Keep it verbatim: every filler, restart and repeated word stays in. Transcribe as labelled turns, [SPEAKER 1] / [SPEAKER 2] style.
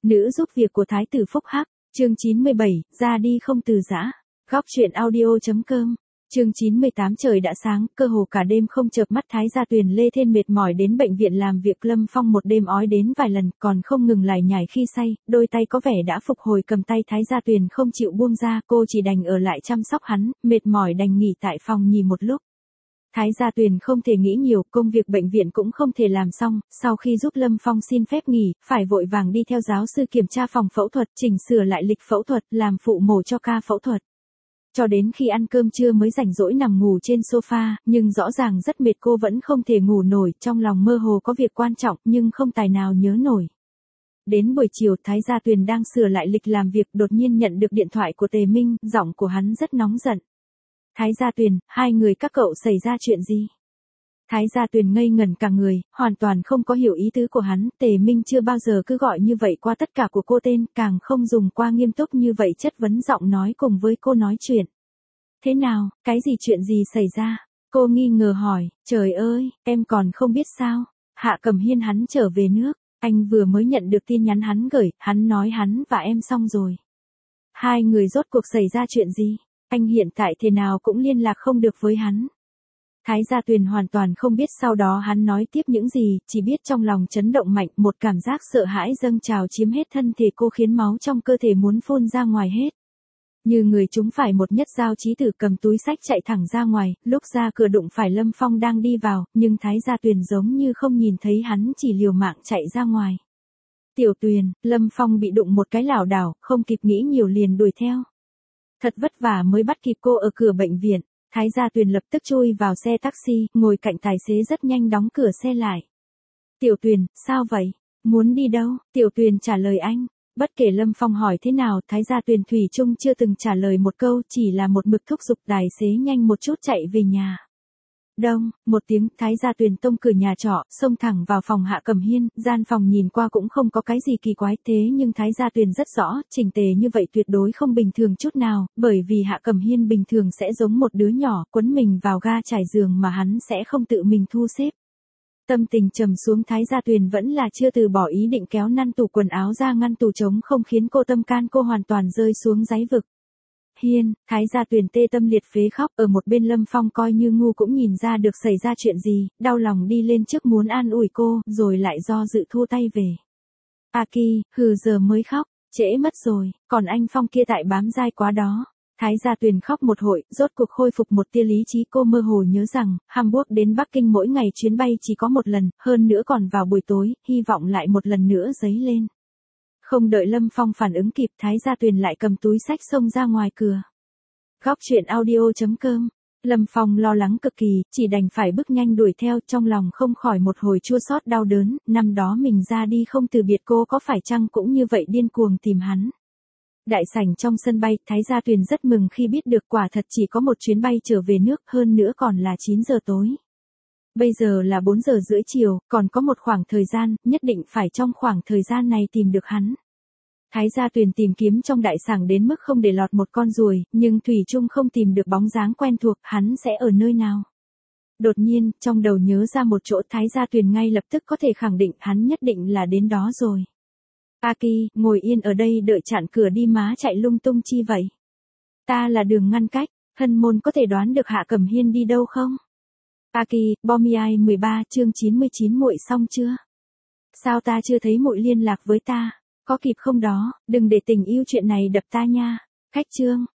[SPEAKER 1] Nữ giúp việc của Thái tử Phúc Hắc, chương chín mươi bảy, ra đi không từ giã. Góc truyện audio.com. Chương chín mươi tám. Trời đã sáng, cơ hồ cả đêm không chợp mắt Thái Gia Tuyền lê thên mệt mỏi đến bệnh viện làm việc. Lâm Phong một đêm ói đến vài lần, còn không ngừng lải nhải khi say, đôi tay có vẻ đã phục hồi cầm tay Thái Gia Tuyền không chịu buông ra, cô chỉ đành ở lại chăm sóc hắn, mệt mỏi đành nghỉ tại phòng nhì một lúc. Thái Gia Tuyền không thể nghĩ nhiều, công việc bệnh viện cũng không thể làm xong, sau khi giúp Lâm Phong xin phép nghỉ, phải vội vàng đi theo giáo sư kiểm tra phòng phẫu thuật, chỉnh sửa lại lịch phẫu thuật, làm phụ mổ cho ca phẫu thuật. Cho đến khi ăn cơm trưa mới rảnh rỗi nằm ngủ trên sofa, nhưng rõ ràng rất mệt, cô vẫn không thể ngủ nổi, trong lòng mơ hồ có việc quan trọng nhưng không tài nào nhớ nổi. Đến buổi chiều, Thái Gia Tuyền đang sửa lại lịch làm việc, đột nhiên nhận được điện thoại của Tề Minh, giọng của hắn rất nóng giận. Thái Gia Tuyền, hai người các cậu xảy ra chuyện gì? Thái Gia Tuyền ngây ngẩn cả người, hoàn toàn không có hiểu ý tứ của hắn, Tề Minh chưa bao giờ cứ gọi như vậy qua tất cả của cô tên, càng không dùng qua nghiêm túc như vậy chất vấn giọng nói cùng với cô nói chuyện. Thế nào, cái gì chuyện gì xảy ra? Cô nghi ngờ hỏi, trời ơi, em còn không biết sao? Hạ Cẩm Hiên hắn trở về nước, anh vừa mới nhận được tin nhắn hắn gửi, hắn nói hắn và em xong rồi. Hai người rốt cuộc xảy ra chuyện gì? Anh hiện tại thế nào cũng liên lạc không được với hắn. Thái Gia Tuyền hoàn toàn không biết sau đó hắn nói tiếp những gì, chỉ biết trong lòng chấn động mạnh, một cảm giác sợ hãi dâng trào chiếm hết thân thể cô khiến máu trong cơ thể muốn phun ra ngoài hết. Như người chúng phải một nhất dao chí tử, cầm túi sách chạy thẳng ra ngoài, lúc ra cửa đụng phải Lâm Phong đang đi vào, nhưng Thái Gia Tuyền giống như không nhìn thấy hắn, chỉ liều mạng chạy ra ngoài. Tiểu Tuyền, Lâm Phong bị đụng một cái lảo đảo, không kịp nghĩ nhiều liền đuổi theo. Thật vất vả mới bắt kịp cô ở cửa bệnh viện, Thái Gia Tuyền lập tức chui vào xe taxi, ngồi cạnh tài xế rất nhanh đóng cửa xe lại. Tiểu Tuyền, sao vậy? Muốn đi đâu? Tiểu Tuyền trả lời anh. Bất kể Lâm Phong hỏi thế nào, Thái Gia Tuyền thủy chung chưa từng trả lời một câu, chỉ là một mực thúc giục tài xế nhanh một chút chạy về nhà. Đông, một tiếng, Thái Gia Tuyền tông cửa nhà trọ, xông thẳng vào phòng Hạ Cẩm Hiên, gian phòng nhìn qua cũng không có cái gì kỳ quái, thế nhưng Thái Gia Tuyền rất rõ, chỉnh tề như vậy tuyệt đối không bình thường chút nào, bởi vì Hạ Cẩm Hiên bình thường sẽ giống một đứa nhỏ, quấn mình vào ga trải giường mà hắn sẽ không tự mình thu xếp. Tâm tình trầm xuống, Thái Gia Tuyền vẫn là chưa từ bỏ ý định kéo ngăn tủ quần áo ra, ngăn tủ trống không khiến cô tâm can cô hoàn toàn rơi xuống đáy vực. Hiên, Thái Gia Tuyền tê tâm liệt phế khóc, ở một bên Lâm Phong coi như ngu cũng nhìn ra được xảy ra chuyện gì, đau lòng đi lên trước muốn an ủi cô, rồi lại do dự thu tay về. Aki, hừ giờ mới khóc, trễ mất rồi, còn anh Phong kia tại bám dai quá đó. Thái Gia Tuyền khóc một hồi, rốt cuộc khôi phục một tia lý trí, cô mơ hồ nhớ rằng, Hamburg đến Bắc Kinh mỗi ngày chuyến bay chỉ có một lần, hơn nữa còn vào buổi tối, hy vọng lại một lần nữa dấy lên. Không đợi Lâm Phong phản ứng kịp, Thái Gia Tuyền lại cầm túi sách xông ra ngoài cửa. Góc truyện audio.com. Lâm Phong lo lắng cực kỳ, chỉ đành phải bước nhanh đuổi theo, trong lòng không khỏi một hồi chua xót đau đớn, năm đó mình ra đi không từ biệt cô có phải chăng cũng như vậy điên cuồng tìm hắn. Đại sảnh trong sân bay, Thái Gia Tuyền rất mừng khi biết được quả thật chỉ có một chuyến bay trở về nước, hơn nữa còn là chín giờ tối. Bây giờ là bốn giờ rưỡi chiều, còn có một khoảng thời gian, nhất định phải trong khoảng thời gian này tìm được hắn. Thái Gia Tuyền tìm kiếm trong đại sảnh đến mức không để lọt một con ruồi, nhưng thủy chung không tìm được bóng dáng quen thuộc, hắn sẽ ở nơi nào. Đột nhiên, trong đầu nhớ ra một chỗ, Thái Gia Tuyền ngay lập tức có thể khẳng định hắn nhất định là đến đó rồi. Aki, ngồi yên ở đây đợi chặn cửa đi, má chạy lung tung chi vậy? Ta là đường ngăn cách, Hân Môn có thể đoán được Hạ Cẩm Hiên đi đâu không? Aki, Bomiai mười ba, chương chín mươi chín, muội xong chưa? Sao ta chưa thấy muội liên lạc với ta? Có kịp không đó, đừng để tình yêu chuyện này đập ta nha. Cách chương,